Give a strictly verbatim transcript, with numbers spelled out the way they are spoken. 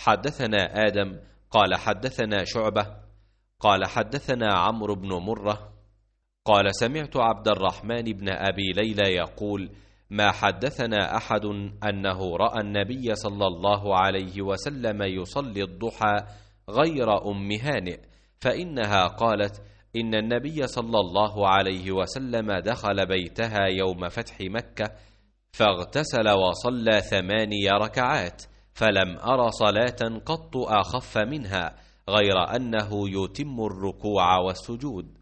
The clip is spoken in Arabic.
حدثنا آدم قال حدثنا شعبة قال حدثنا عمرو بن مرة قال سمعت عبد الرحمن بن أبي ليلى يقول ما حدثنا أحد أنه رأى النبي صلى الله عليه وسلم يصلي الضحى غير أم هانئ، فإنها قالت إن النبي صلى الله عليه وسلم دخل بيتها يوم فتح مكة فاغتسل وصلى ثماني ركعات، فلم أر صلاة قط أخف منها غير أنه يتم الركوع والسجود.